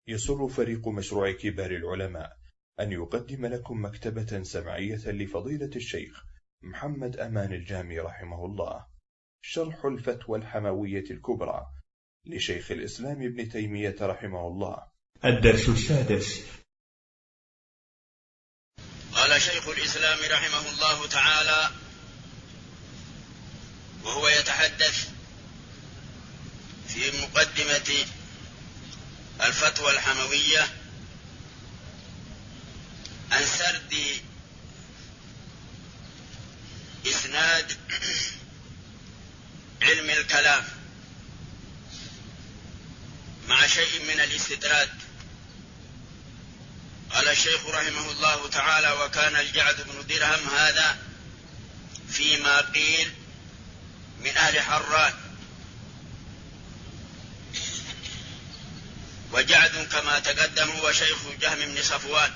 يسر فريق مشروع كبار العلماء أن يقدم لكم مكتبة سمعية لفضيلة الشيخ محمد أمان الجامي رحمه الله، شرح الفتوى الحموية الكبرى لشيخ الإسلام ابن تيمية رحمه الله. الدرس السادس. قال شيخ الإسلام رحمه الله تعالى وهو يتحدث في مقدمة الفتوى الحموية عن سرد إسناد علم الكلام مع شيء من الاستدراك. قال الشيخ رحمه الله تعالى: وكان الجعد بن درهم هذا فيما قيل من أهل حران، وجعد كما تقدم هو شيخ جهم بن صفوان،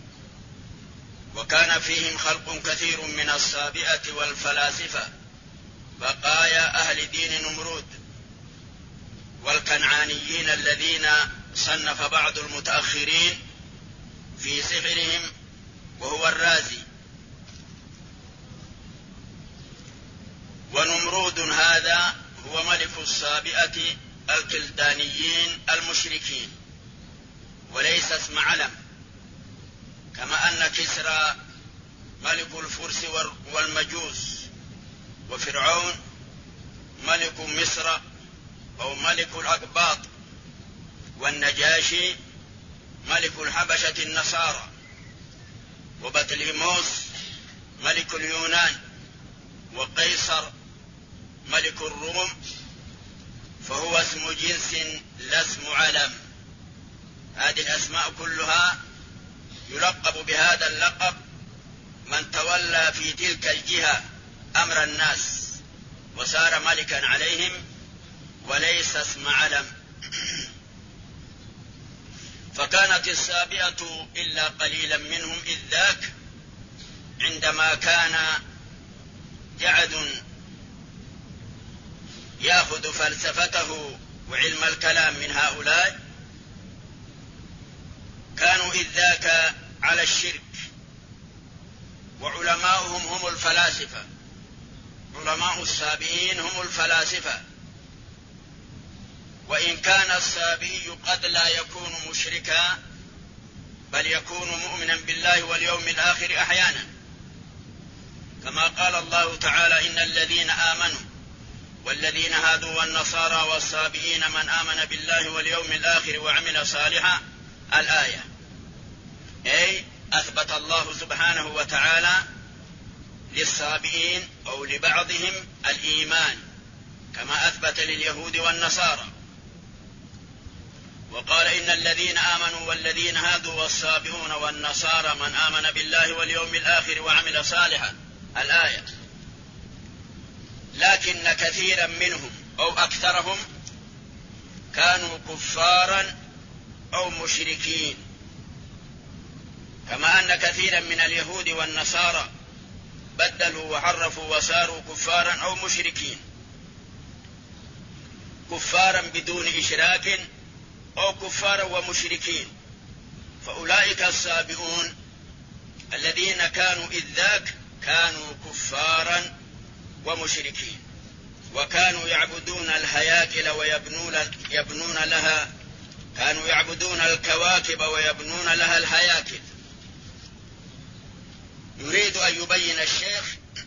وكان فيهم خلق كثير من الصابئة والفلاسفة بقايا أهل دين نمرود والكنعانيين الذين صنف بعض المتأخرين في سحرهم وهو الرازي. ونمرود هذا هو ملك الصابئة الكلدانيين المشركين، وليس اسم علم، كما أن كسرى ملك الفرس والمجوس، وفرعون ملك مصر أو ملك الأقباط، والنجاشي ملك الحبشة النصارى، وبطليموس ملك اليونان، وقيصر ملك الروم، فهو اسم جنس لا اسم علم. هذه الأسماء كلها يلقب بهذا اللقب من تولى في تلك الجهة أمر الناس وصار ملكا عليهم، وليس اسم علم. فكانت السابئة إلا قليلا منهم إذ ذاك، عندما كان جعد يأخذ فلسفته وعلم الكلام من هؤلاء، كانوا إذ ذاك على الشرك، وعلماؤهم هم الفلاسفة. علماء السابئين هم الفلاسفة، وإن كان السابئي قد لا يكون مشركا بل يكون مؤمنا بالله واليوم الآخر أحيانا، كما قال الله تعالى: إن الذين آمنوا والذين هادوا والنصارى والسابئين من آمن بالله واليوم الآخر وعمل صالحا. الآية، أي أثبت الله سبحانه وتعالى للسابئين أو لبعضهم الإيمان كما أثبت لليهود والنصارى، وقال: إن الذين آمنوا والذين هادوا والسابئون والنصارى من آمن بالله واليوم الآخر وعمل صالحا. الآية. لكن كثيرا منهم أو أكثرهم كانوا كفارا أو مشركين، كما أن كثيرا من اليهود والنصارى بدلوا وحرفوا وصاروا كفارا أو مشركين، كفارا بدون إشراك أو كفارا ومشركين. فأولئك السابئون الذين كانوا إذ ذاك كانوا كفارا ومشركين، وكانوا يعبدون الهياكل ويبنون لها، كانوا يعبدون الكواكب ويبنون لها الهياكل. يريد أن يبين الشيخ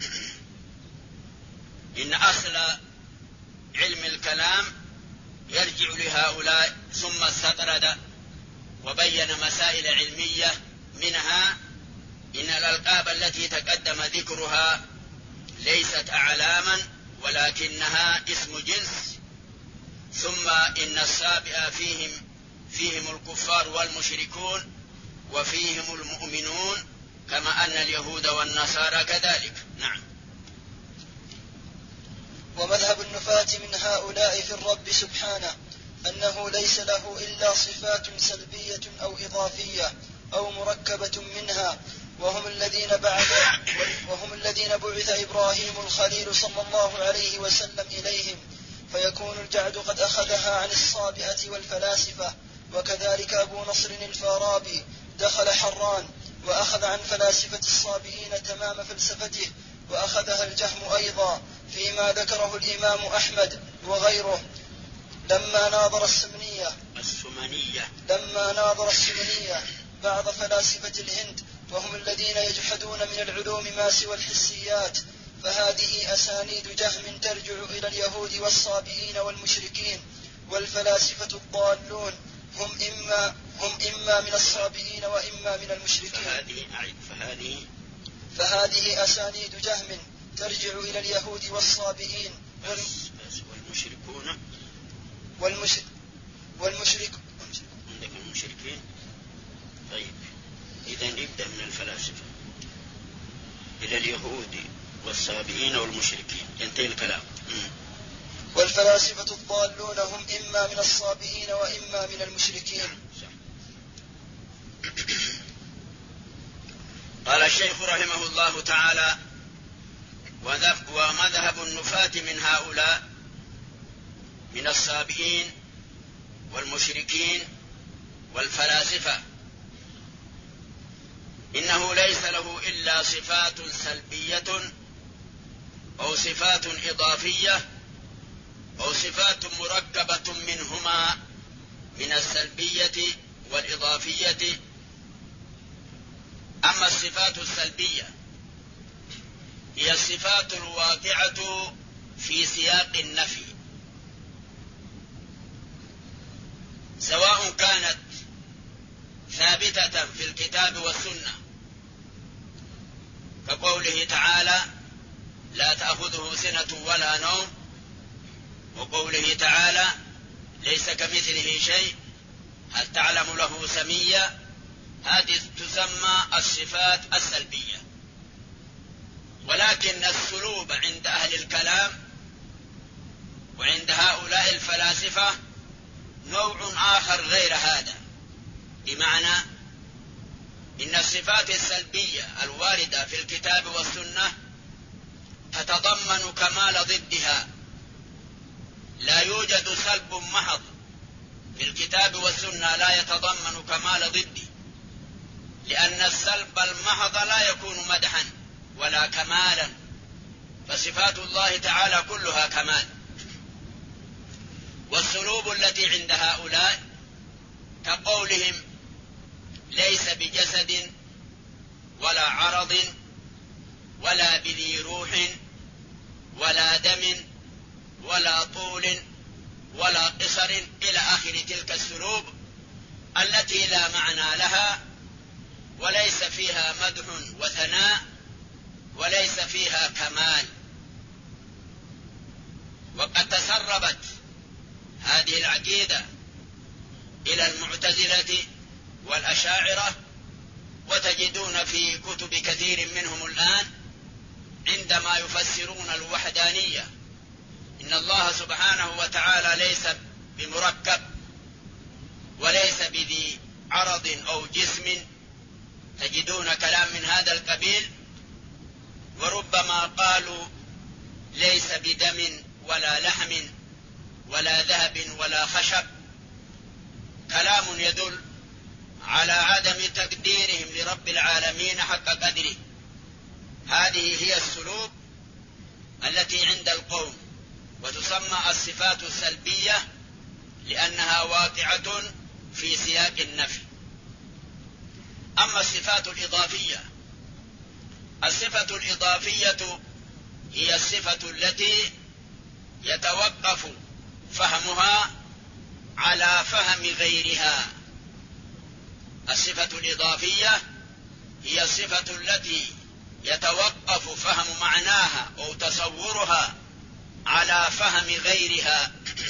إن أصل علم الكلام يرجع لهؤلاء، ثم استطرد وبين مسائل علمية، منها إن الألقاب التي تقدم ذكرها ليست أعلاما ولكنها اسم جنس، ثم إن السابئة فيهم الكفار والمشركون وفيهم المؤمنون، كما أن اليهود والنصارى كذلك. نعم. ومذهب النفاة من هؤلاء في الرب سبحانه أنه ليس له إلا صفات سلبية أو إضافية أو مركبة منها، وهم الذين بعث إبراهيم الخليل صلى الله عليه وسلم إليهم، فيكون الجعد قد أخذها عن الصابئة والفلاسفة وكذلك أبو نصر الفارابي دخل حران وأخذ عن فلاسفة الصابئين تمام فلسفته، وأخذها الجهم أيضا فيما ذكره الإمام أحمد وغيره لما ناظر السمنية بعض فلاسفة الهند، وهم الذين يجحدون من العلوم ما سوى الحسيات. فهذه أسانيد جهم ترجع إلى اليهود والصابئين والمشركين، والفلاسفة الضالون هم إما من الصابئين وإما من المشركين. فهذه أسانيد جهم ترجع إلى اليهود والصابئين والمشركين. طيب إذن نبدأ من الفلاسفة إلى اليهود والصابئين والمشركين، ينتهي الكلام. والفلاسفة الضالون هم إما من الصابئين وإما من المشركين. قال الشيخ رحمه الله تعالى: ومذهب النفاة من هؤلاء من الصابئين والمشركين والفلاسفة إنه ليس له إلا صفات سلبية أو صفات إضافية أو صفات مركبة منهما من السلبية والإضافية. أما الصفات السلبية هي الصفات الواقعة في سياق النفي، سواء كانت ثابتة في الكتاب والسنة كقوله تعالى: لا تأخذه سنة ولا نوم، وقوله تعالى: ليس كمثله شيء، هل تعلم له سميا. هذه تسمى الصفات السلبية. ولكن السلوب عند أهل الكلام وعند هؤلاء الفلاسفة نوع آخر غير هذا، بمعنى إن الصفات السلبية الواردة في الكتاب والسنة تتضمن كمال ضدها. لا يوجد سلب محض في الكتاب والسنة لا يتضمن كمال ضده، لأن السلب المحض لا يكون مدحا ولا كمالا، فصفات الله تعالى كلها كمال. والسلوب التي عند هؤلاء كقولهم: ليس بجسد ولا عرض ولا بذي روح ولا دم ولا طول ولا قصر إلى آخر تلك السلوب التي لا معنى لها وليس فيها مدح وثناء وليس فيها كمال. وقد تسربت هذه العقيدة إلى المعتزلة والأشاعرة، وتجدون في كتب كثير منهم الآن عندما يفسرون الوحدانية إن الله سبحانه وتعالى ليس بمركب وليس بذي عرض أو جسم، تجدون كلام من هذا القبيل. وربما قالوا ليس بدم ولا لحم ولا ذهب ولا خشب، كلام يدل على عدم تقديرهم لرب العالمين حق قدره. هذه هي السلوب التي عند القوم، وتسمى الصفات السلبية لأنها واقعة في سياق النفي. أما الصفات الإضافية، الصفة الإضافية هي الصفة التي يتوقف فهمها على فهم غيرها. الصفة الإضافية هي الصفة التي يتوقف فهم معناها أو تصورها على فهم غيرها.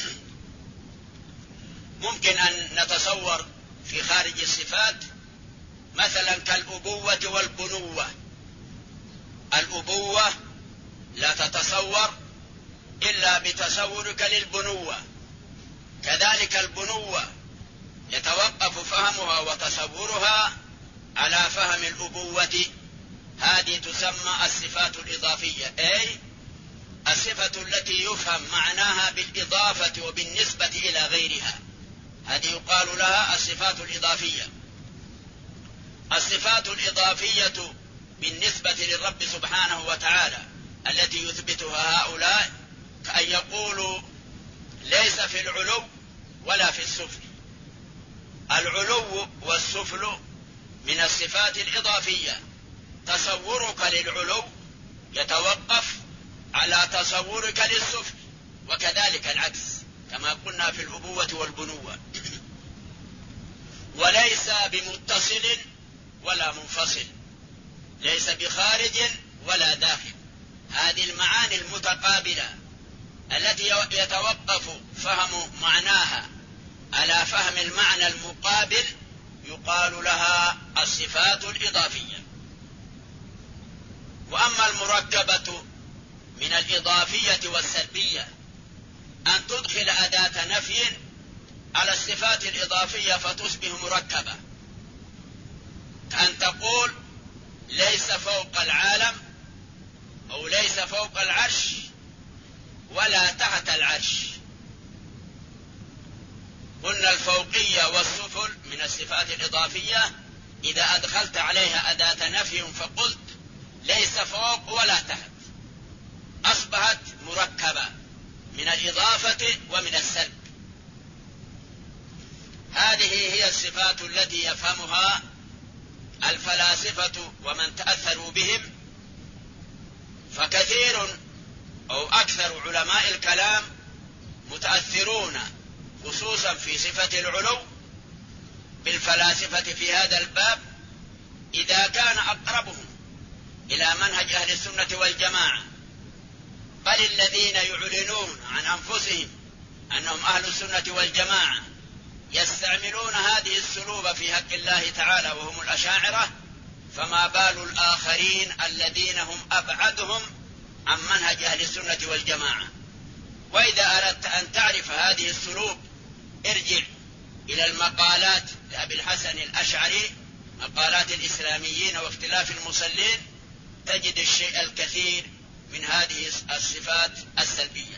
ممكن أن نتصور في خارج الصفات مثلا كالأبوة والبنوة. الأبوة لا تتصور إلا بتصورك للبنوة، كذلك البنوة يتوقف فهمها وتصورها على فهم الأبوة. هذه تسمى الصفات الإضافية، أي الصفة التي يفهم معناها بالإضافة وبالنسبة إلى غيرها. هذه يقال لها الصفات الإضافية. الصفات الإضافية بالنسبة للرب سبحانه وتعالى التي يثبتها هؤلاء كأن يقولوا ليس في العلو ولا في السفل. العلو والسفل من الصفات الإضافية. تصورك للعلو يتوقف على تصورك للسفل، وكذلك العكس كما قلنا في الأبوة والبنوة. وليس بمتصل ولا منفصل، ليس بخارج ولا داخل. هذه المعاني المتقابلة التي يتوقف فهم معناها على فهم المعنى المقابل يقال لها الصفات الإضافية. وأما المركبة من الإضافية والسلبية أن تدخل أداة نفي على الصفات الإضافية فتصبح مركبة، كأن تقول ليس فوق العالم أو ليس فوق العرش ولا تحت العرش. قلنا الفوقية والسفل من الصفات الإضافية إذا أدخلت عليها أداة نفي فقلت ليس فوق ولا تحت أصبحت مركبة من الإضافة ومن السلب. هذه هي الصفات التي يفهمها الفلاسفة ومن تأثروا بهم. فكثير أو أكثر علماء الكلام متأثرون خصوصا في صفة العلو بالفلاسفة في هذا الباب، إذا كان أقربهم إلى منهج أهل السنة والجماعة، بل الذين يعلنون عن أنفسهم أنهم أهل السنة والجماعة يستعملون هذه السلوب في حق الله تعالى وهم الأشاعرة، فما بال الآخرين الذين هم أبعدهم عن منهج أهل السنة والجماعة. وإذا أردت أن تعرف هذه السلوب ارجع إلى المقالات لأبي الحسن الأشعري، مقالات الإسلاميين واختلاف المصلين، تجد الشيء الكثير من هذه الصفات السلبية.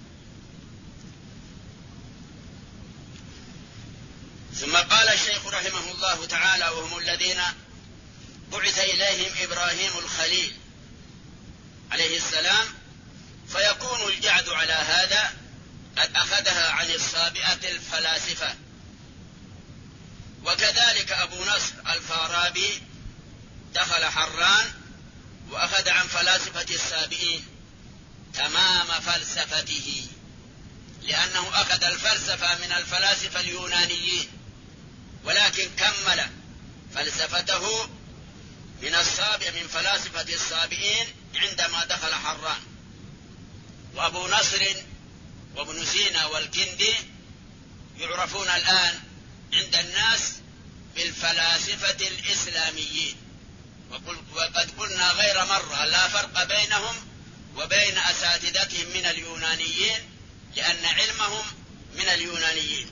ثم قال الشيخ رحمه الله تعالى وهم الذين بعث إليهم إبراهيم الخليل عليه السلام، فيكون الجعد على هذا قد أخذها عن الصابئة الفلاسفة. وكذلك أبو نصر الفارابي دخل حران وأخذ عن فلاسفة السابئين تمام فلسفته، لأنه أخذ الفلسفة من الفلاسفة اليونانيين، ولكن كمل فلسفته من فلاسفة السابئين عندما دخل حران. وأبو نصر وابن سينا والكندي يعرفون الآن عند الناس بالفلاسفة الإسلاميين. وقد قلنا غير مرة لا فرق بينهم وبين أساتذتهم من اليونانيين، لأن علمهم من اليونانيين.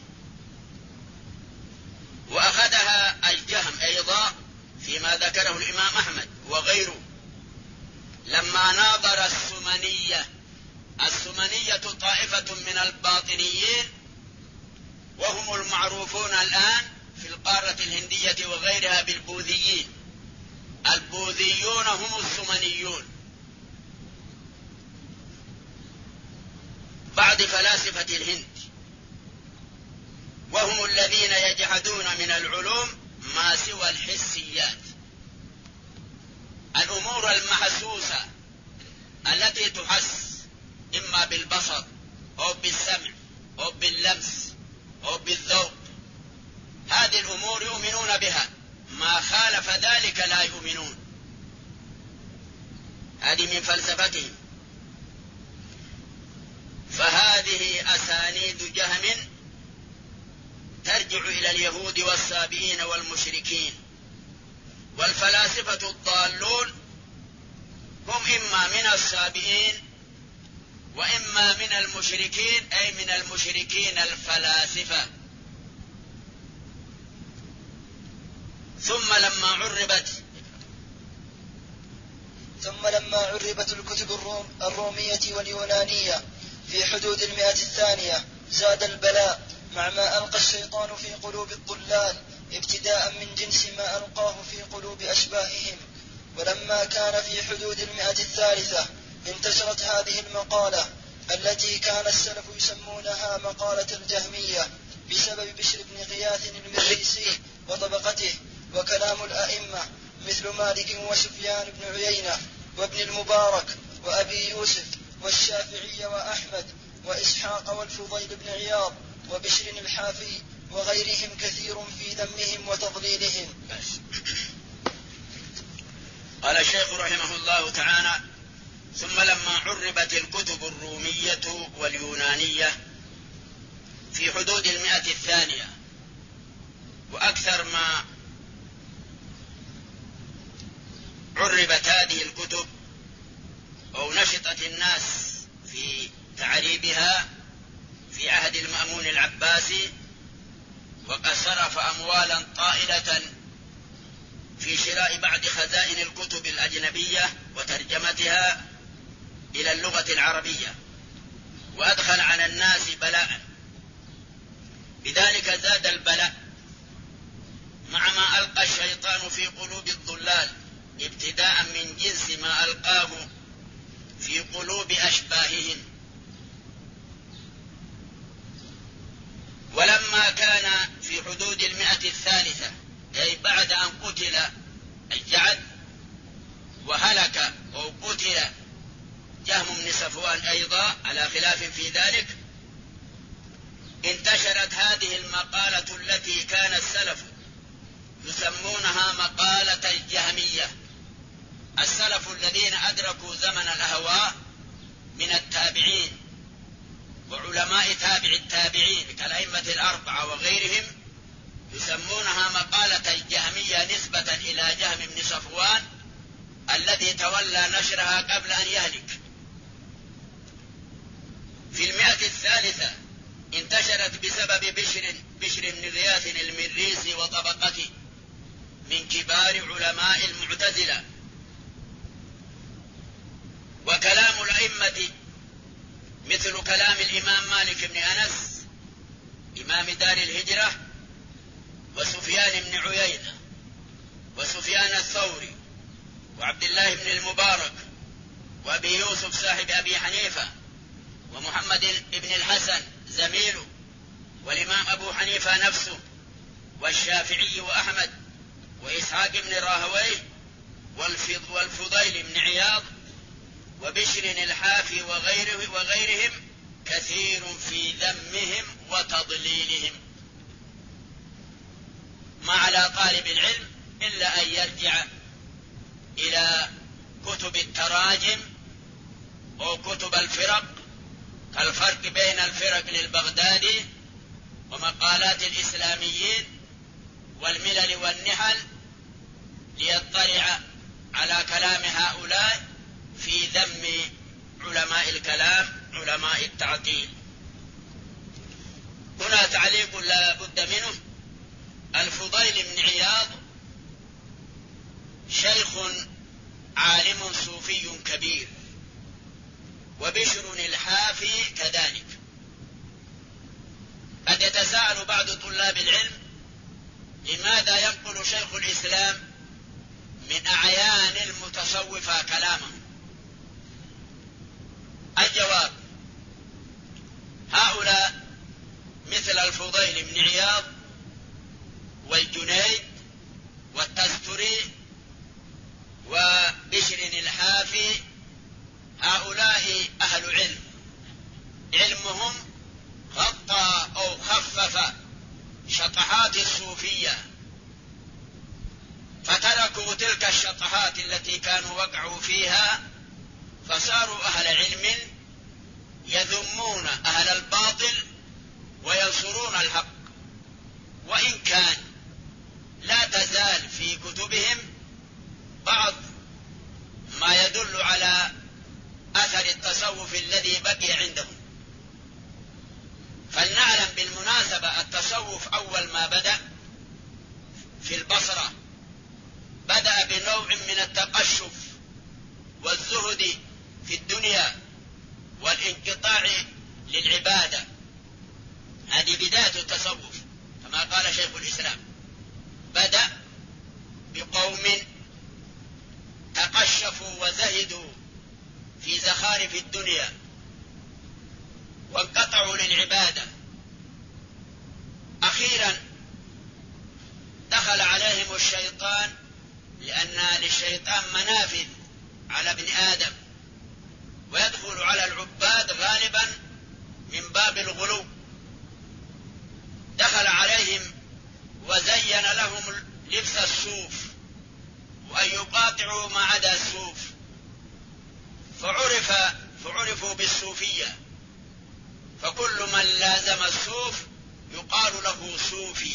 وأخذها الجهم أيضا فيما ذكره الإمام أحمد وغيره لما ناظر السمنية طائفة من الباطنيين، وهم المعروفون الآن في القارة الهندية وغيرها بالبوذيين. البوذيون هم السمنيون، بعض فلاسفة الهند، وهم الذين يجحدون من العلوم ما سوى الحسيات. الأمور المحسوسة التي تحس إما بالبصر أو بالسمع أو باللمس أو بالذوق، هذه الأمور يؤمنون بها، ما خالف ذلك لا يؤمنون. هذه من فلسفتهم. فهذه أسانيد جهم ترجع إلى اليهود والسابئين والمشركين. والفلاسفة الضالون هم إما من السابئين وإما من المشركين، أي من المشركين الفلاسفة. ثم لما عربت الكتب الرومية واليونانية في حدود 100 الثانية زاد البلاء، مع ما ألقى الشيطان في قلوب الضلال ابتداء من جنس ما ألقاه في قلوب أشباههم. ولما كان في حدود 100 انتشرت هذه المقالة التي كان السلف يسمونها مقالة الجهمية بسبب بشر بن غياث المريسي وطبقته، وكلام الأئمة مثل مالك وسفيان بن عيينة وابن المبارك وأبي يوسف والشافعي وأحمد وإسحاق والفضيل بن عياض وبشر الحافي وغيرهم كثير في ذمهم وتضليلهم. قال الشيخ رحمه الله تعالى: ثم لما عربت الكتب الرومية واليونانية في حدود 100 وأكثر ما عربت هذه الكتب أو نشطت الناس في تعريبها في عهد المأمون العباسي، وقد صرف أموالا طائلة في شراء بعض خزائن الكتب الأجنبية وترجمتها إلى اللغة العربية، وأدخل على الناس بلاء. بذلك زاد البلاء مع ما ألقى الشيطان في قلوب الضلال ابتداء من جنس ما ألقاه في قلوب أشباههم. ولما كان في حدود 100 أي بعد أن قتل الجعد وهلك أو قتل جهم بن صفوان أيضا على خلاف في ذلك، انتشرت هذه المقالة التي كان السلف يسمونها مقالة الجهمية. السلف الذين أدركوا زمن الأهواء من التابعين وعلماء تابع التابعين كالأئمة الأربعة وغيرهم يسمونها مقالة الجهمية نسبة إلى جهم بن صفوان الذي تولى نشرها قبل أن يهلك. في 100 انتشرت بسبب بشر بن غياث المريسي وطبقته من كبار علماء المعتزلة. وكلام الأئمة مثل كلام الإمام مالك بن أنس إمام دار الهجرة وسفيان بن عيينة وسفيان الثوري وعبد الله بن المبارك وأبي يوسف صاحب أبي حنيفة ومحمد بن الحسن زميله والإمام أبو حنيفة نفسه والشافعي وأحمد وإسحاق بن راهويه والفضيل بن عياض وبشر الحافي وغيرهم كثير في ذمهم وتضليلهم. ما على طالب العلم إلا أن يرجع إلى كتب التراجم أو كتب الفرق كالفرق بين الفرق للبغدادي ومقالات الإسلاميين والملل والنحل ليطلع على كلام هؤلاء في ذم علماء الكلام علماء التعطيل. هنا تعليق لا بد منه: الفضيل بن عياض شيخ عالم صوفي كبير، وبشر الحافي كذلك. قد يتساءل بعض طلاب العلم لماذا ينقل شيخ الإسلام من أعيان المتصوفة كلامه؟ الجواب: هؤلاء مثل الفضيل بن عياض والجنيد والتستري وبشر الحافي هؤلاء أهل علم، علمهم غطى أو خفف شطحات الصوفية، فتركوا تلك الشطحات التي كانوا وقعوا فيها فصاروا أهل علم يذمون أهل الباطل وينصرون الحق. وإن كان لا تزال في كتبهم بعض ما يدل على أثر التصوف الذي بقي عندهم. فلنعلم بالمناسبة التصوف أول ما بدأ في البصرة بدأ بنوع من التقشف والزهد في الدنيا والانقطاع للعبادة، هذه بداية في الدنيا وانقطعوا للعبادة. أخيرا دخل عليهم الشيطان، لأن للشيطان منافذ على ابن آدم، ويدخل على العباد غالبا من باب الغلو. دخل عليهم وزين لهم لبس الصوف، وأن يقاطعوا ما عدا الصوف، فعرفوا بالصوفية، فكل من لازم الصوف يقال له صوفي،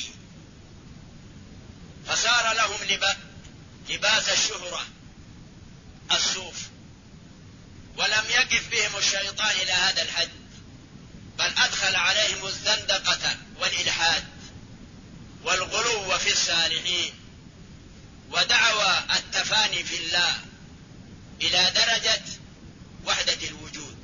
فصار لهم لباس الشهرة الصوف. ولم يقف بهم الشيطان إلى هذا الحد، بل أدخل عليهم الزندقة والإلحاد والغلو في الصالحين ودعوى التفاني في الله إلى درجة وحدة الوجود،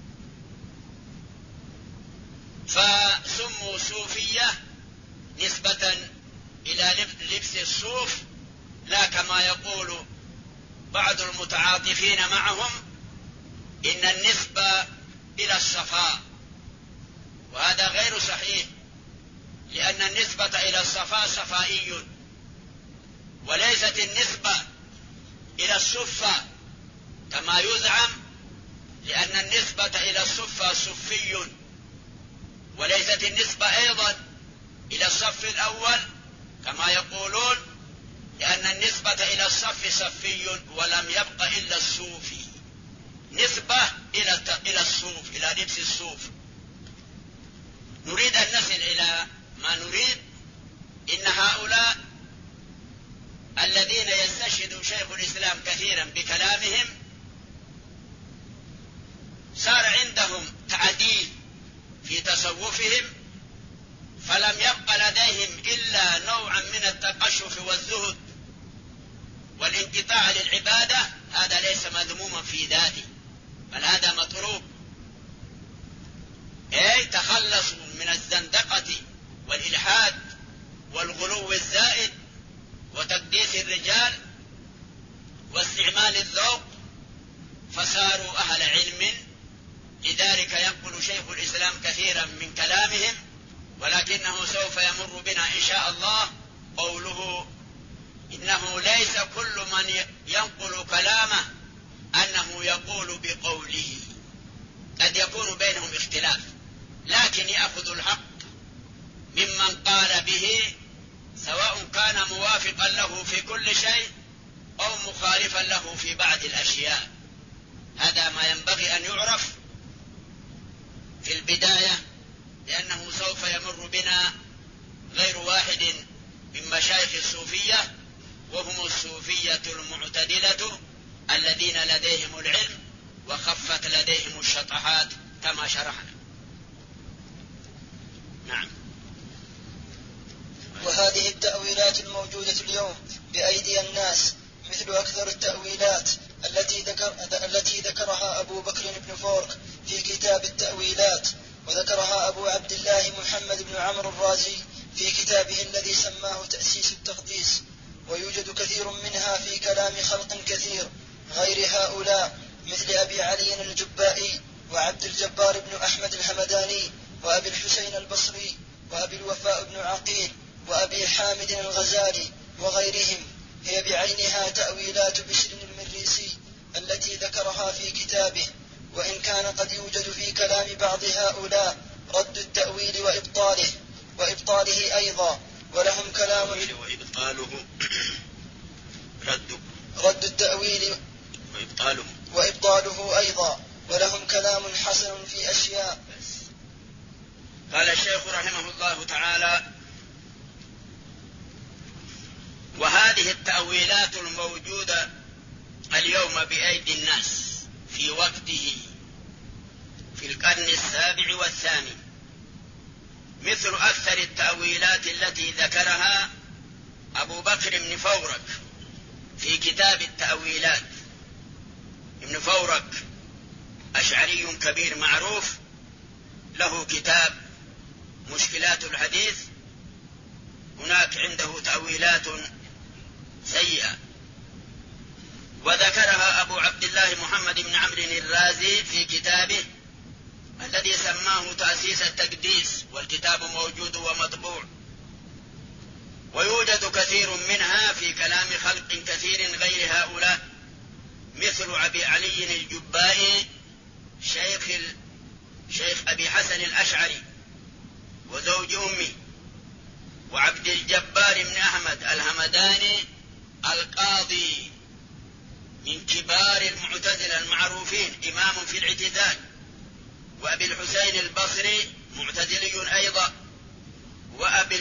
فسموا صوفية نسبة إلى لبس الصوف، لا كما يقول بعض المتعاطفين معهم إن النسبة إلى الصفاء، وهذا غير صحيح، لأن النسبة إلى الصفاء صفائي، وليست النسبة إلى الصفة كما يزعم، لأن النسبة إلى الصفة صفي، وليست النسبة أيضا إلى الصف الأول كما يقولون، لأن النسبة إلى الصف صفي، ولم يبق إلا الصوفي، نسبة إلى الصوف، إلى لبس الصوف. نريد أن نصل إلى ما نريد. إن هؤلاء الذين يستشهد شيخ الإسلام كثيرا بكلامهم صار عندهم تعديل في تصوفهم، فلم يبق لديهم إلا نوعا من التقشف والزهد والانقطاع للعبادة. هذا ليس مذموما في ذاته، بل هذا مطلوب. تخلصوا من الزندقة والإلحاد والغلو الزائد وتقديس الرجال واستعمال الذوق، فصاروا أهل علم. لذلك ينقل شيخ الإسلام كثيرا من كلامهم، ولكنه سوف يمر بنا إن شاء الله قوله إنه ليس كل من ينقل كلامه أنه يقول بقوله، قد يكون بينهم اختلاف، لكن يأخذ الحق ممن قال به، سواء كان موافقا له في كل شيء أو مخالفا له في بعض الأشياء. هذا ما ينبغي أن يعرف في البداية، لأنه سوف يمر بنا غير واحد من مشايخ الصوفية، وهم الصوفية المعتدلة الذين لديهم العلم وخفت لديهم الشطحات كما شرحنا. نعم. وهذه التأويلات الموجودة اليوم بأيدي الناس مثل أكثر التأويلات التي ذكرها أبو بكر بن فورك في كتاب التأويلات، وذكرها أبو عبد الله محمد بن عمرو الرازي في كتابه الذي سماه تأسيس التقديس. ويوجد كثير منها في كلام خلق كثير غير هؤلاء، مثل أبي علي الجبائي وعبد الجبار بن أحمد الحمداني وأبي الحسين البصري وأبي الوفاء بن عقيل وأبي حامد الغزالي وغيرهم. هي بعينها تأويلات بشر المريسي التي ذكرها في كتابه، وإن كان قد يوجد في كلام بعض هؤلاء رد التأويل وإبطاله أيضا، ولهم كلام رد التأويل وإبطاله أيضا، ولهم كلام حسن في أشياء. قال الشيخ رحمه الله تعالى: وهذه التأويلات الموجودة اليوم بأيدي الناس في وقته في القرن 7 والثامن مثل أكثر التأويلات التي ذكرها أبو بكر بن فورك في كتاب التأويلات. ابن فورك أشعري كبير معروف، له كتاب مشكلات الحديث، هناك عنده تأويلات سيئة. وذكرها أبو عبد الله محمد بن عمرو الرازي في كتابه الذي سماه تأسيس التقديس، والكتاب موجود ومطبوع، ويوجد كثير منها في كلام خلق كثير غير هؤلاء، مثل أبي علي الجبائي شيخ أبي حسن الأشعري وزوج أمي، وعبد الجبار بن أحمد الهمداني القاضي من كبار المعتزلة المعروفين، إمام في الاعتزال، وأبي الحسين البصري معتزلي أيضا، وأبي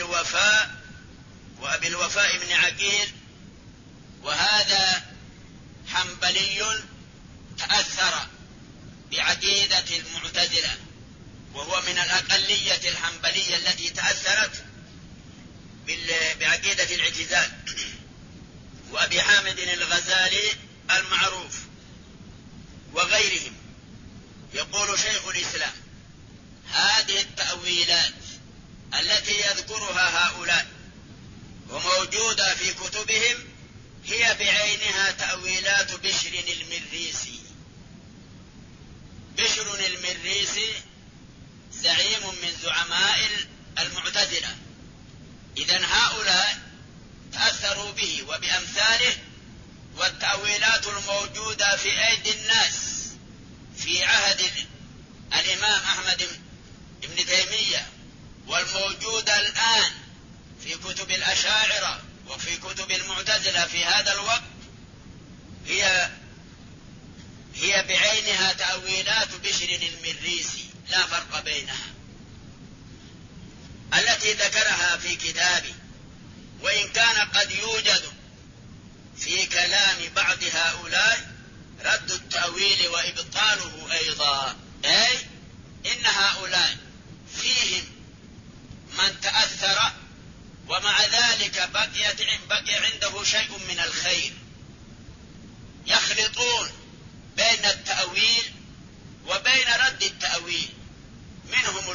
الوفاء بن عقيل، وهذا حنبلي تأثر بعقيدة المعتزلة، وهو من الأقلية الحنبلية التي تأثرت بعقيدة الاعتزال. وأبي حامد الغزالي المعروف وغيرهم. يقول شيخ الإسلام: هذه التأويلات التي يذكرها هؤلاء وموجودة في كتبهم هي بعينها تأويلات بشر المريسي. بشر المريسي زعيم من زعماء المعتزلة، إذن هؤلاء تأثروا به وبأمثاله، والتأويلات الموجودة في أيدي الناس في عهد الإمام أحمد بن تيمية والموجودة الآن في كتب الأشاعرة وفي كتب المعتزلة في هذا الوقت هي بعينها تأويلات بشر المريسي، لا فرق بينها، التي ذكرها في كتابه. وإن كان قد يوجد في كلام بعض هؤلاء رد التأويل وإبطاله أيضا، أي إن هؤلاء فيهم من تأثر ومع ذلك بقي عنده شيء من الخير، يخلطون بين التأويل وبين رد التأويل. منهم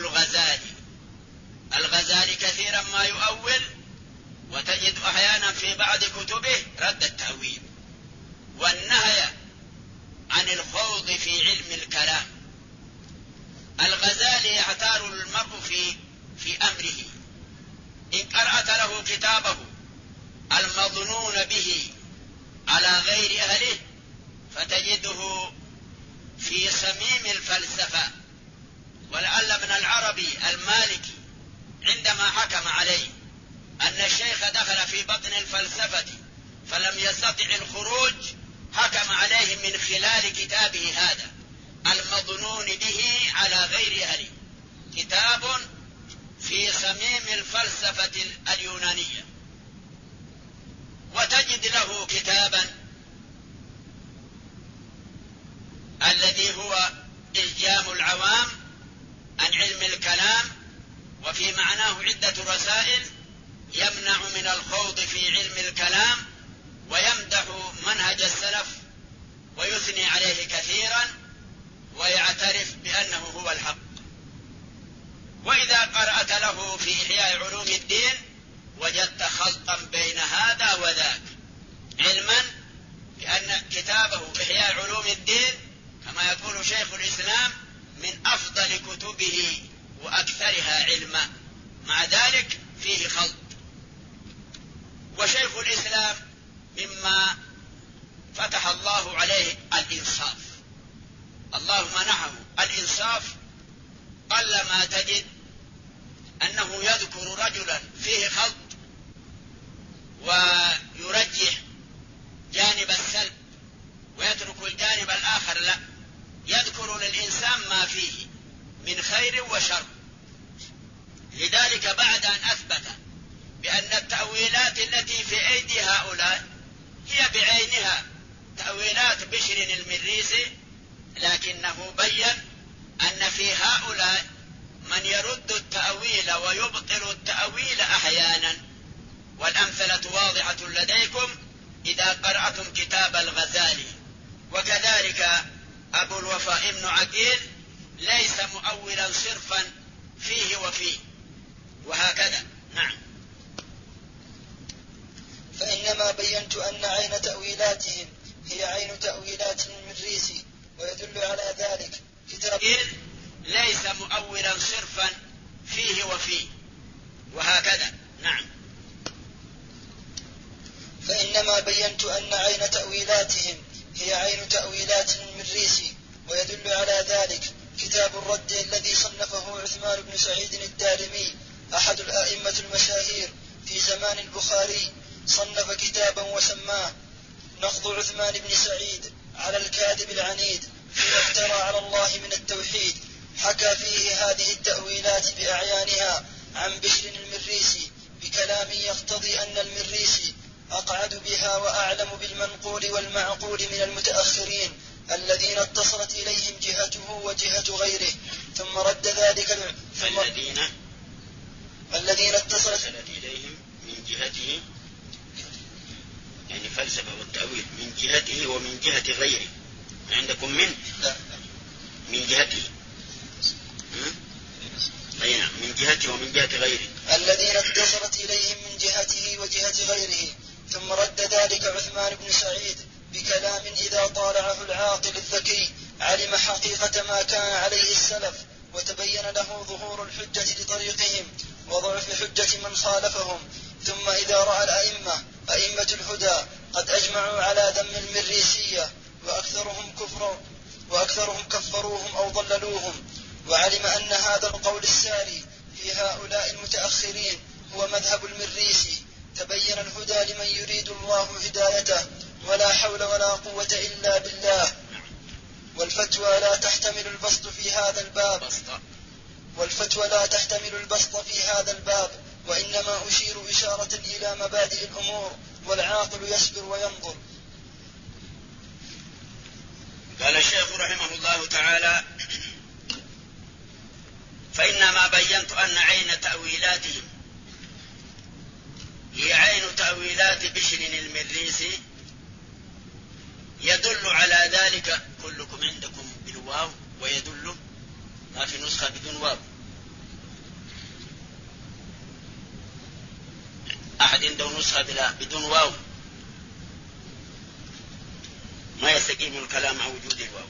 الغزالي كثيرا ما يؤول، وتجد أحيانا في بعض كتبه رد التأويل والنهي عن الخوض في علم الكلام. الغزالي يعتار المرء في أمره. إن قرأت له كتابه المظنون به على غير أهله فتجده في صميم الفلسفة. ولعل ابن العربي المالكي عندما حكم عليه أن الشيخ دخل في بطن الفلسفة فلم يستطع الخروج، حكم عليه من خلال كتابه هذا المظنون به على غير أهله، كتاب في صميم الفلسفة اليونانية. وتجد له كتابا الذي هو إلجام العوام عن علم الكلام، وفي معناه عدة رسائل يمنع من الخوض في علم الكلام ويمدح منهج السلف ويثني عليه كثيرا ويعترف بأنه هو الحق. وإذا قرأت له في إحياء علوم الدين وجدت خلطا بين هذا وذاك، علما بأن كتابه إحياء علوم الدين كما يقول شيخ الإسلام من أفضل كتبه وأكثرها علما، مع ذلك فيه خلط. وشيخ الإسلام مما فتح الله عليه الإنصاف، الله منحه الإنصاف. قل ما تجد أنه يذكر رجلا فيه خلط ويرجح جانب السلب ويترك الجانب الآخر، لا، يذكر للإنسان ما فيه من خير وشر. لذلك بعد أن أثبت بأن التأويلات التي في أيدي هؤلاء هي بعينها تأويلات بشر المريسي، لكنه بيّن أن في هؤلاء من يرد التأويل ويبطل التأويل أحيانا، والأمثلة واضحة لديكم إذا قرأتم كتاب الغزالي. وكذلك أبو الوفاء بن عقيل ليس مؤولا صرفا فيه وفيه، وهكذا. نعم. فإنما بينت أن عين تأويلاتهم هي عين تأويلات المريسي، ويدل على ذلك كتاب ليس مؤولا صرفا فيه وفيه وهكذا. نعم. فإنما بينت أن عين تأويلاتهم هي عين تأويلات المريسي، ويدل على ذلك كتاب الرد الذي صنفه عثمان بن سعيد الدارمي أحد الآئمة المشاهير في زمان البخاري. صنف كتابا وسماه نقض عثمان بن سعيد على الكاذب العنيد فيما افترى على الله من التوحيد. حكى فيه هذه التأويلات بأعيانها عن بشر المريسي بكلام يقتضي أن المريسي أقعد بها وأعلم بالمنقول والمعقول من المتأخرين الذين اتصلت إليهم جهته وجهة غيره، ثم رد ذلك الذين اتصلت إليهم من جهته، يعني فلسفة والتأويل من جهته ومن جهة غيره. عندكم من جهته من جهته ومن جهة غيره، الذين اتصلت إليهم من جهته وجهة غيره. ثم رد ذلك عثمان بن سعيد بكلام إذا طالعه العاقل الذكي علم حقيقة ما كان عليه السلف، وتبين له ظهور الحجة لطريقهم وضعف حجة من خالفهم. ثم إذا رأى أئمة الهدى قد أجمعوا على ذم المريسية وأكثرهم كفروهم أو ضللوهم، وعلم أن هذا القول الساري في هؤلاء المتأخرين هو مذهب المريسي، تبين الهدى لمن يريد الله هدايته، ولا حول ولا قوة إلا بالله. والفتوى لا تحتمل البسط في هذا الباب، وإنما أشير إشارة إلى مبادئ الأمور، والعاقل يصبر وينظر. قال الشيخ رحمه الله تعالى: فإنما بينت أن عين تأويلاتهم هي عين تأويلات بشر المريسي، يدل على ذلك. كلكم عندكم بالواو ويدل، ما في نسخة بدون واو. أحد عنده نسخة بدون واو؟ ما يستقيم الكلام مع وجود الواو.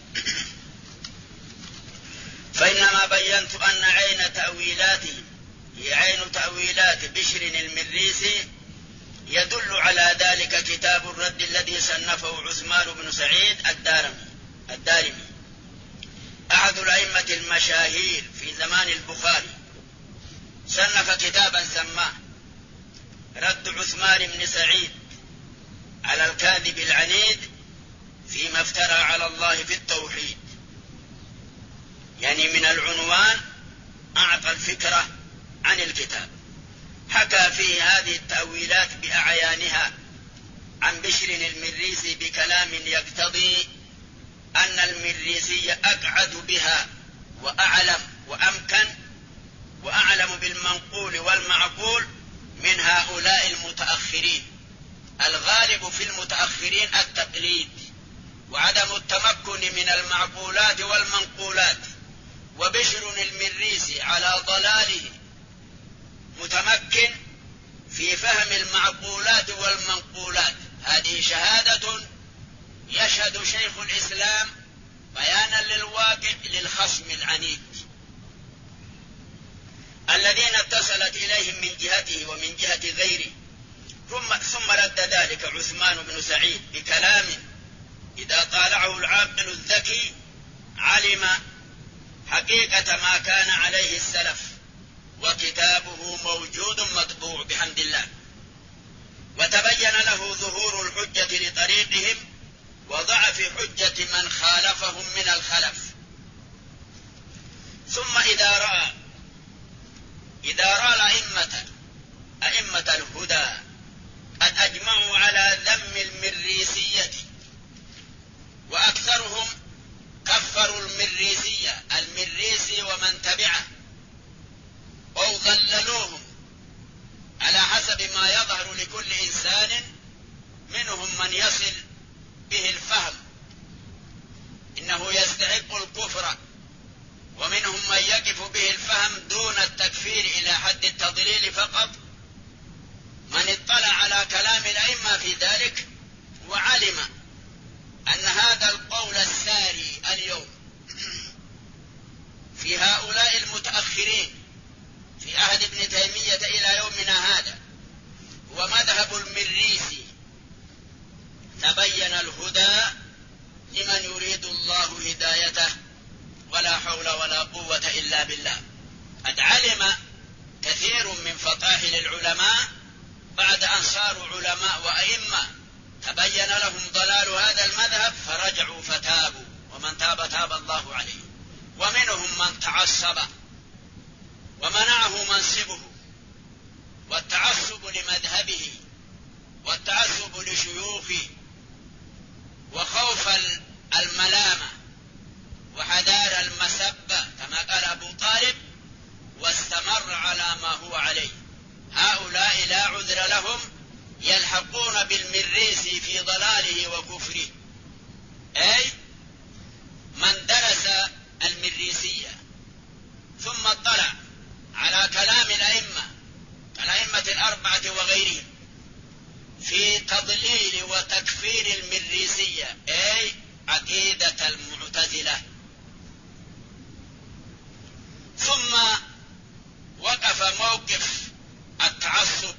فإنما بينت أن عين تأويلاتهم هي عين تأويلات بشر المريسي، يدل على ذلك كتاب الرد الذي صنفه عثمان بن سعيد الدارمي أحد الأئمة المشاهير في زمان البخاري. صنف كتابا سماه رد عثمان بن سعيد على الكاذب العنيد فيما افترى على الله في التوحيد. يعني من العنوان أعطى الفكرة عن الكتاب. حكى فيه هذه التأويلات بأعيانها عن بشر المريسي بكلام يقتضي أن المريسي أقعد بها وأعلم وأمكن وأعلم بالمنقول والمعقول من هؤلاء المتأخرين. الغالب في المتأخرين التقليد وعدم التمكن من المعقولات والمنقولات، وبشر المريسي على ضلاله متمكن في فهم المعقولات والمنقولات. هذه شهادة يشهد شيخ الإسلام بيانا للواقع للخصم العنيد الذين اتصلت إليهم من جهته ومن جهة غيره. ثم رد ذلك عثمان بن سعيد بكلام إذا طالعه العاقل الذكي علم حقيقة ما كان عليه السلف، وكتابه موجود مطبوع بحمد الله، وتبين له ظهور الحجة لطريقهم وضعف حجة من خالفهم من الخلف. ثم إذا رأى أئمة الهدى قد أجمعوا على ذم المريسية، وأكثرهم كفروا المريسي ومن تبعه أو ضللوهم على حسب ما يظهر لكل إنسان، منهم من يصل به الفهم إنه يستحق الكفر، ومنهم من يقف به الفهم دون التكفير إلى حد التضليل فقط. من المريسي تبين الهدى لمن يريد الله هدايته ولا حول ولا قوة إلا بالله. قد علم كثير من فطاحل العلماء بعد أن صاروا علماء وأئمة تبين لهم ضلال هذا المذهب فرجعوا فتابوا، ومن تاب تاب الله عليه، ومنهم من تعصب ومنعه منصبه والتعصب لمذهبه والتعصب لشيوخه وخوف الملامة وحذار المسبة كما قال أبو طالب، واستمر على ما هو عليه. هؤلاء لا عذر لهم، يلحقون بالمريسي في ضلاله وكفره. أي من درس المريسية ثم اطلع على كلام الأئمة الأربعة وغيرهم في تضليل وتكفير المريسية، أي عقيدة المعتزلة، ثم وقف موقف التعصب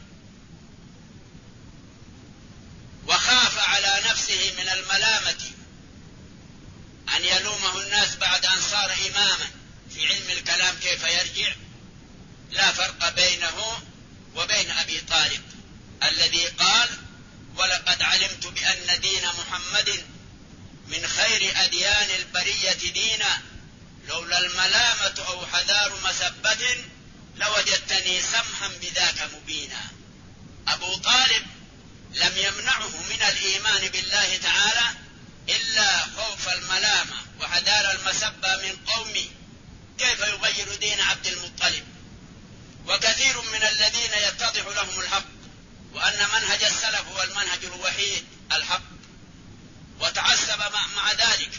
وخاف على نفسه من الملامة أن يلومه الناس بعد أن صار إماما في علم الكلام كيف يرجع. لا فرق بينه وبين أبي طالب الذي قال: ولقد علمت بأن دين محمد من خير أديان البرية دينا، لولا الملامة أو حذار مسبة لوجدتني سمحا بذاك مبينا. أبو طالب لم يمنعه من الإيمان بالله تعالى إلا خوف الملامة وحذار المسبة من قومه كيف يغير دين عبد المطلب. وكثير من الذين يتضح لهم الحق وأن منهج السلف هو المنهج الوحيد الحق، وتعصب مع ذلك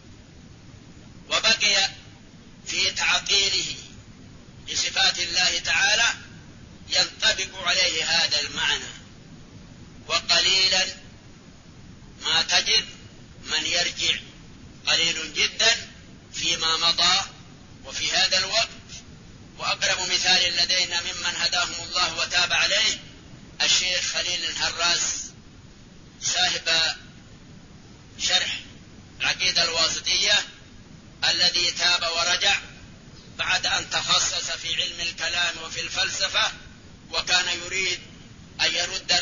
وبقي في تعطيله لصفات الله تعالى، ينطبق عليه هذا المعنى. وقليلا ما تجد من يرجع، قليل جدا فيما مضى وفي هذا الوقت. وأقرب مثال لدينا ممن هداهم الله وتاب عليه الشيخ خليل الهراس صاحب شرح العقيدة الواسطية، الذي تاب ورجع بعد أن تخصص في علم الكلام وفي الفلسفة، وكان يريد أن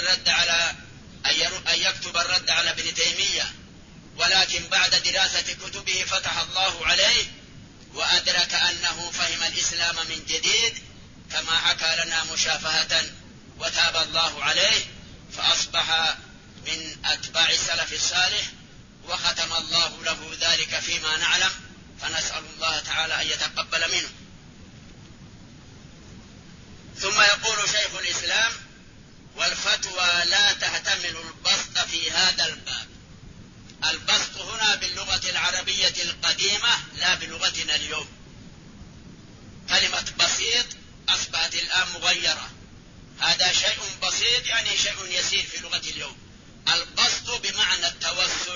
يكتب الرد على ابن تيمية، ولكن بعد دراسة كتبه فتح الله عليه وأدرك أنه فهم الإسلام من جديد كما حكى لنا مشافهة، وتاب الله عليه فأصبح من أتباع السلف الصالح، وختم الله له ذلك فيما نعلم، فنسأل الله تعالى أن يتقبل منه. ثم يقول شيخ الإسلام: والفتوى لا تحتمل البسط في هذا الباب. البسط هنا باللغة العربية القديمة لا بلغتنا اليوم. كلمة بسيط أصبحت الآن مغيرة، هذا شيء بسيط يعني شيء يسير في لغة اليوم. البسط بمعنى التوسع،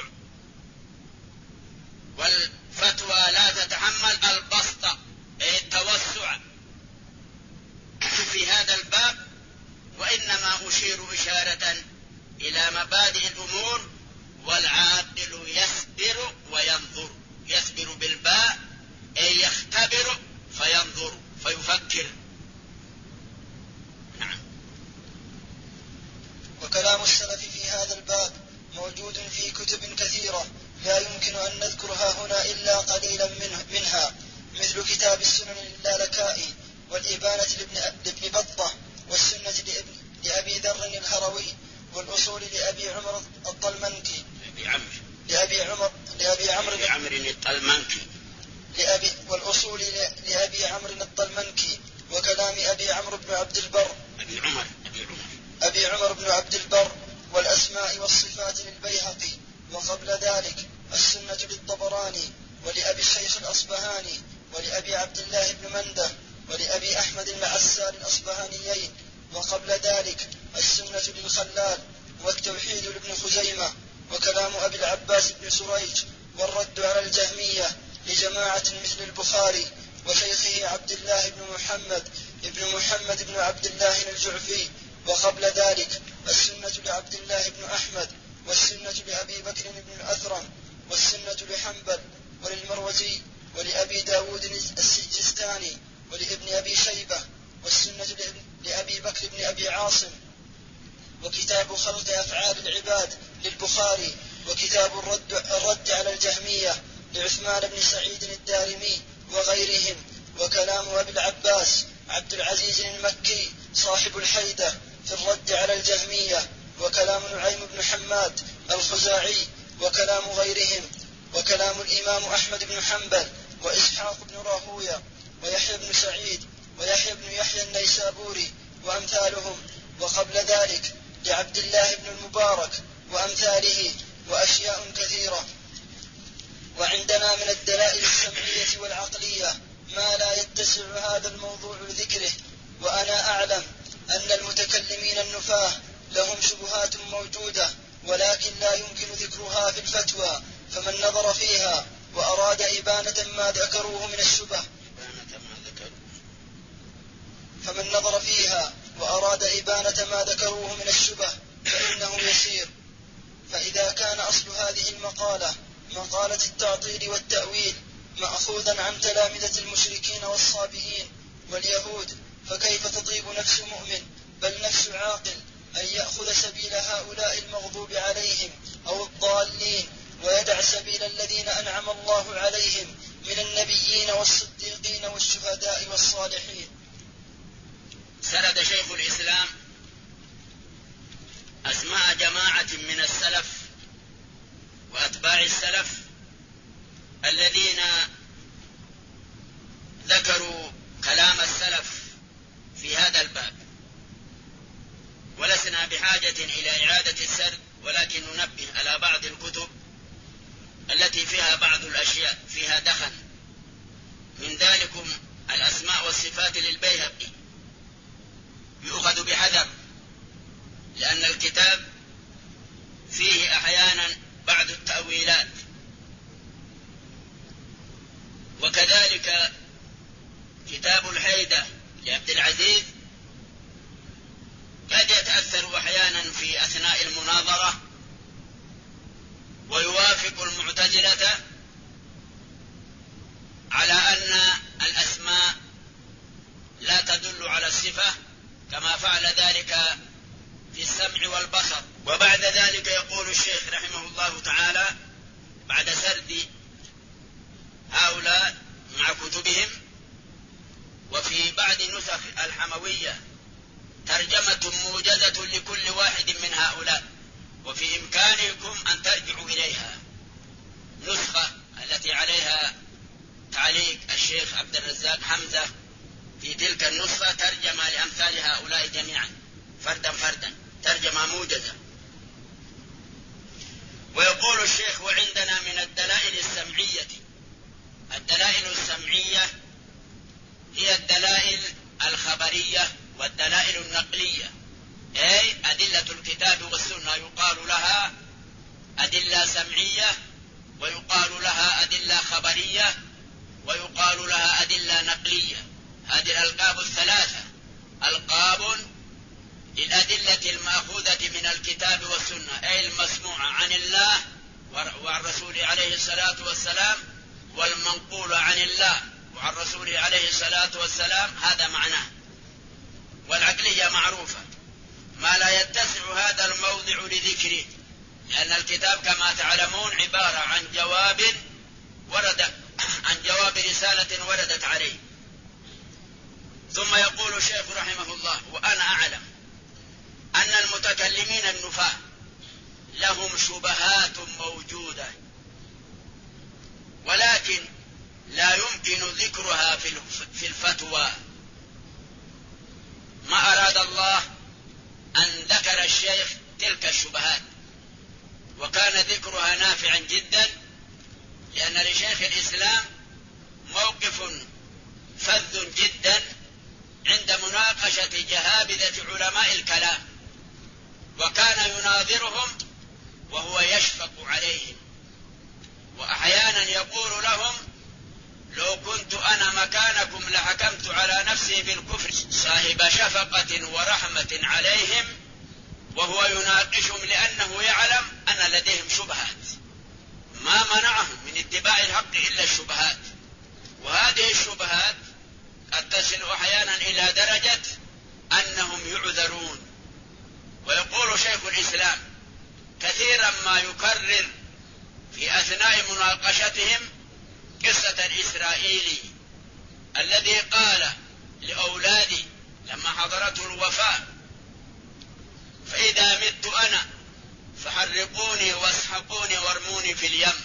والفتوى لا تتحمل البسط أي التوسع في هذا الباب. وإنما أشير إشارة إلى مبادئ الأمور. والعاقل يصبر وينظر، يصبر بالباء أي يختبر فينظر فيفكر. نعم. وكلام السلف في هذا الباب موجود في كتب كثيرة لا يمكن أن نذكرها هنا إلا قليلا منها، مثل كتاب السنن للالكائي، والإبانة لابن بطة، والسنة لأبي ذر الهروي، والأصول لأبي عمر الطلمنكي، والأصول لأبي عمرو الطلمنكي، وكلام أبي عمرو بن عبد البر، أبي عمر بن عبد البر، والأسماء والصفات للبيهقي، وقبل ذلك السنة للطبراني، ولأبي الشيخ الأصبهاني، ولأبي عبد الله بن منده، ولأبي أحمد المعسال الأصبهانيين، وقبل ذلك السنة للخلال، والتوحيد لابن خزيمة، وكلام أبي العباس بن سريج، والرد على الجهمية لجماعة مثل البخاري، وشيخه عبد الله بن محمد بن عبد الله الجعفي، وقبل ذلك السنة كتاب خلق أفعال العباد للبخاري، وكتاب الرد على الجهمية لعثمان بن سعيد الدارمي وغيرهم، وكلام أبي العباس عبد العزيز المكي صاحب الحيدة في الرد على الجهمية، وكلام نعيم بن حماد الخزاعي، وكلام غيرهم، وكلام الإمام أحمد بن حنبل وإسحاق بن راهوية ويحيى بن سعيد ويحيى بن يحيى النيسابوري وأمثالهم، وقبل ذلك لعبد الله بن المبارك وأمثاله وأشياء كثيرة. وعندنا من الدلائل السمعية والعقلية ما لا يتسع هذا الموضوع لذكره، وأنا أعلم أن المتكلمين النفاة لهم شبهات موجودة ولكن لا يمكن ذكرها في الفتوى، فمن نظر فيها وأراد إبانة ما ذكروه من الشبه فإنه يسير. فإذا كان أصل هذه المقالة مقالة التعطيل والتأويل مأخوذا عن تلامذة المشركين والصابئين واليهود، فكيف تطيب نفس مؤمن بل نفس عاقل أن يأخذ سبيل هؤلاء المغضوب عليهم أو الضالين ويدع سبيل الذين أنعم الله عليهم من النبيين والصديقين والشهداء والصالحين؟ سرد شيخ الإسلام أسماء جماعة من السلف وأتباع السلف الذين ذكروا كلام السلف في هذا الباب، ولسنا بحاجة إلى إعادة السرد، ولكن ننبه على بعض الكتب التي فيها بعض الأشياء فيها دخن، من ذلكم الأسماء والصفات للبيهقي يؤخذ بحذر، لأن الكتاب فيه أحيانا بعض التأويلات. وكذلك كتاب الحيدة لعبد العزيز قد يتأثر أحيانا في أثناء المناظرة ويوافق المعتزلة على أن الأسماء لا تدل على الصفة، كما فعل ذلك في السمع والبصر. وبعد ذلك يقول الشيخ رحمه الله تعالى بعد سرد هؤلاء مع كتبهم: وفي بعض نسخ الحموية ترجمة موجزة لكل واحد من هؤلاء، وفي إمكانكم أن ترجعوا إليها. نسخة التي عليها تعليق الشيخ عبد الرزاق حمزة، في تلك النسخة ترجم لأمثال هؤلاء جميعا فردا فردا، ترجمة موجزة. ويقول الشيخ: وعندنا من الدلائل السمعية، الدلائل السمعية هي الدلائل الخبرية والدلائل النقلية، أي أدلة الكتاب والسنة يقال لها أدلة سمعية، ويقال لها أدلة خبرية، ويقال لها أدلة نقلية. هذه الألقاب الثلاثة ألقاب للأدلة المأخوذة من الكتاب والسنة، أي المسموعة عن الله وعن رسوله عليه الصلاة والسلام، والمنقول عن الله وعن رسوله عليه الصلاة والسلام، هذا معناه. والعقلية معروفة، ما لا يتسع هذا الموضع لذكره، لأن الكتاب كما تعلمون عبارة عن جواب رسالة وردت عليه. ثم يقول الشيخ رحمه الله: وأنا أعلم أن المتكلمين النفاة لهم شبهات موجودة، ولكن لا يمكن ذكرها في الفتوى. ما أراد الله أن ذكر الشيخ تلك الشبهات، وكان ذكرها نافعا جدا، لأن لشيخ الإسلام موقف فذ جدا عند مناقشة جهابذة علماء الكلام، وكان يناظرهم وهو يشفق عليهم، وأحيانا يقول لهم: لو كنت أنا مكانكم لحكمت على نفسي بالكفر، صاحب شفقة ورحمة عليهم، وهو يناقشهم لأنه يعلم أن لديهم شبهات، ما منعهم من اتباع الحق إلا الشبهات. وهذه الشبهات قد تصل أحيانا إلى درجة أنهم يعذرون، ويقول شيخ الإسلام كثيرا ما يكرر في أثناء مناقشتهم قصة الإسرائيلي الذي قال لأولادي لما حضرته الوفاة: فإذا مت أنا فحرقوني واسحقوني وارموني في اليم،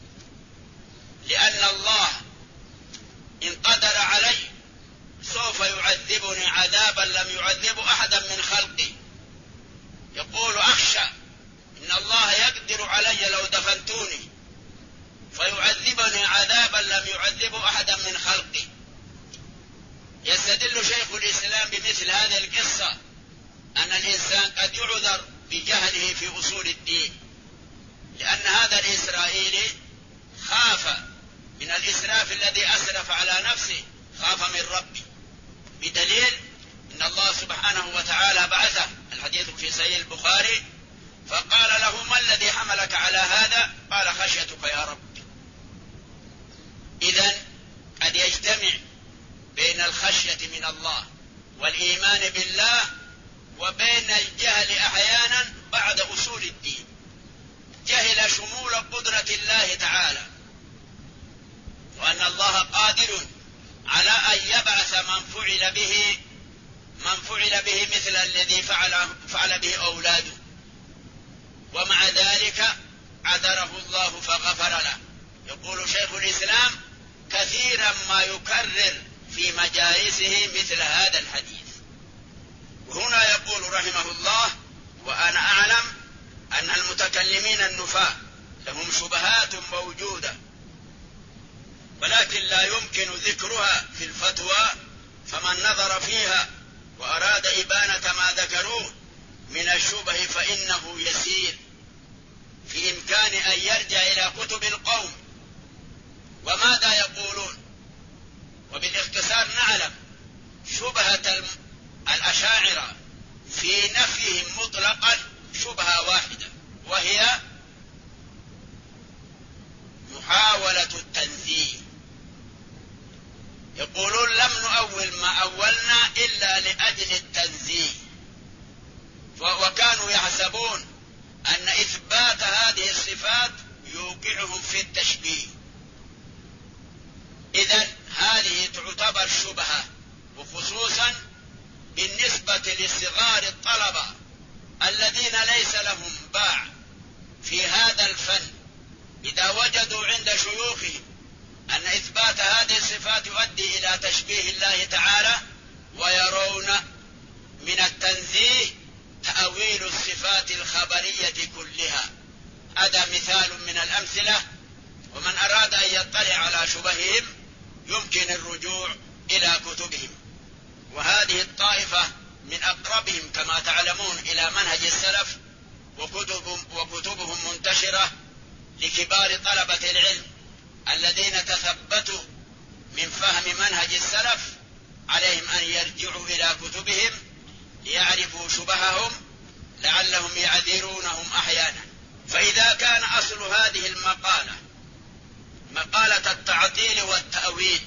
لأن الله إن قدر علي سوف يعذبني عذابا لم يعذب أحدا من خلقي. يقول: أخشى إن الله يقدر علي لو دفنتوني فيعذبني عذابا لم يعذب أحدا من خلقي. يستدل شيخ الإسلام بمثل هذه القصة أن الإنسان قد يعذر بجهله في أصول الدين، لأن هذا الإسرائيلي خاف من الإسراف الذي أسرف على نفسه، خاف من ربي، بدليل إن الله سبحانه وتعالى بعثه، الحديث في صحيح البخاري، فقال له: ما الذي حملك على هذا؟ قال: خشيتك يا رب. إذن قد يجتمع بين الخشية من الله والإيمان بالله وبين الجهل أحيانا بعد أصول الدين. جهل شمول قدرة الله تعالى، وأن الله قادر على أن يبعث من فعل به مثل الذي فعل به أولاده، ومع ذلك عذره الله فغفر له. يقول شيخ الإسلام كثيرا ما يكرر في مجالسه مثل هذا الحديث. وهنا يقول رحمه الله: وأنا أعلم أن المتكلمين النفاة لهم شبهات موجودة، ولكن لا يمكن ذكرها في الفتوى، فمن نظر فيها وأراد إبانة ما ذكروه من الشبه فإنه يسير، في إمكان أن يرجع إلى كتب القوم وماذا يقولون. وبالاختصار نعلم شبهة الأشاعرة في نفيهم مطلقا شبهة واحدة، وهي محاولة التنزيه. يقولون: لم نؤول ما أولنا إلا لأجل التنزيه، وكانوا يحسبون أن إثبات هذه الصفات يوقعهم في التشبيه. إذن هذه تعتبر شبهة، وخصوصا بالنسبة لصغار الطلبة الذين ليس لهم باع في هذا الفن، إذا وجدوا عند شيوخهم أن إثبات هذه الصفات يؤدي إلى تشبيه الله تعالى، ويرون من التنزيه تأويل الصفات الخبرية كلها. هذا مثال من الأمثلة، ومن أراد أن يطلع على شبههم يمكن الرجوع إلى كتبهم. وهذه الطائفة من أقربهم كما تعلمون إلى منهج السلف، وكتبهم منتشرة لكبار طلبة العلم الذين تثبتوا من فهم منهج السلف. عليهم أن يرجعوا إلى كتبهم ليعرفوا شبههم لعلهم يعذرونهم أحيانا. فإذا كان أصل هذه المقالة مقالة التعطيل والتأويل،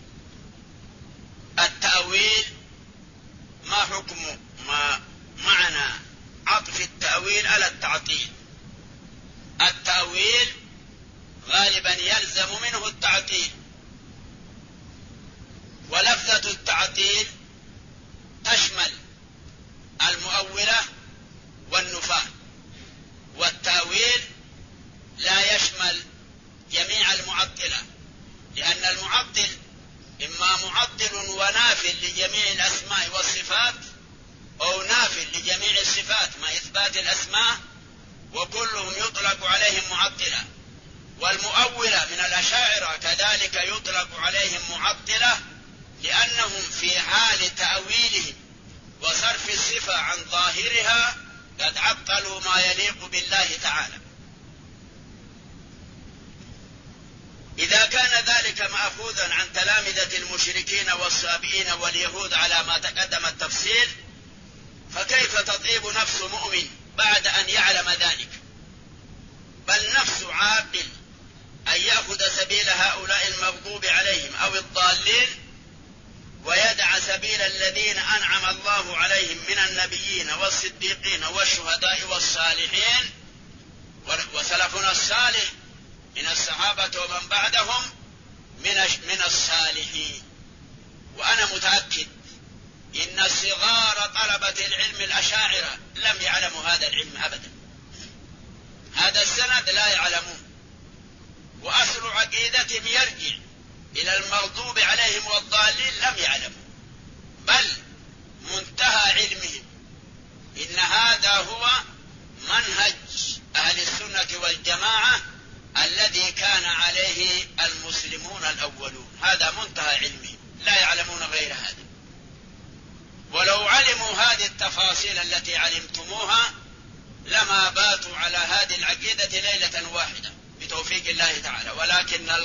التأويل ما حكم ما معنى عطف التأويل على التعطيل؟ التأويل غالبا يلزم منه التعطيل، ولفظة التعطيل تشمل المؤولة والنفاة، والتأويل لا يشمل جميع المعطلة، لأن المعطل إما معطل وناف لجميع الأسماء والصفات، أو ناف لجميع الصفات مع إثبات الأسماء، وكلهم يطلق عليهم معطلة. والمؤولة من الأشاعرة كذلك يطلق عليهم معطلة، لأنهم في حال تأويلهم وصرف الصفة عن ظاهرها قد عطلوا ما يليق بالله تعالى. إذا كان ذلك مأخوذا عن تلامذة المشركين والصابئين واليهود على ما تقدم التفصيل، فكيف تطيب نفس مؤمن بعد أن يعلم ذلك؟ بل نفس عاقل أن يأخذ سبيل هؤلاء المغضوب عليهم أو الضالين، ويدع سبيل الذين أنعم الله عليهم من النبيين والصديقين والشهداء والصالحين وسلفنا الصالح من الصحابة ومن بعدهم من الصالحين. وأنا متأكد إن صغار طلبة العلم الأشاعرة لم يعلموا هذا العلم أبدا، هذا السند لا يعلمون، وأصل عقيدتهم يرجع إلى المغضوب عليهم والضالين لم يعلموا، بل منتهى علمهم إن هذا هو منهج أهل السنة والجماعة الذي كان عليه المسلمون الأولون، هذا منتهى علمهم، لا يعلمون غير هذا. ولو علموا هذه التفاصيل التي علمتموها لما باتوا على هذه العقيدة ليلة واحدة بتوفيق الله تعالى، ولكن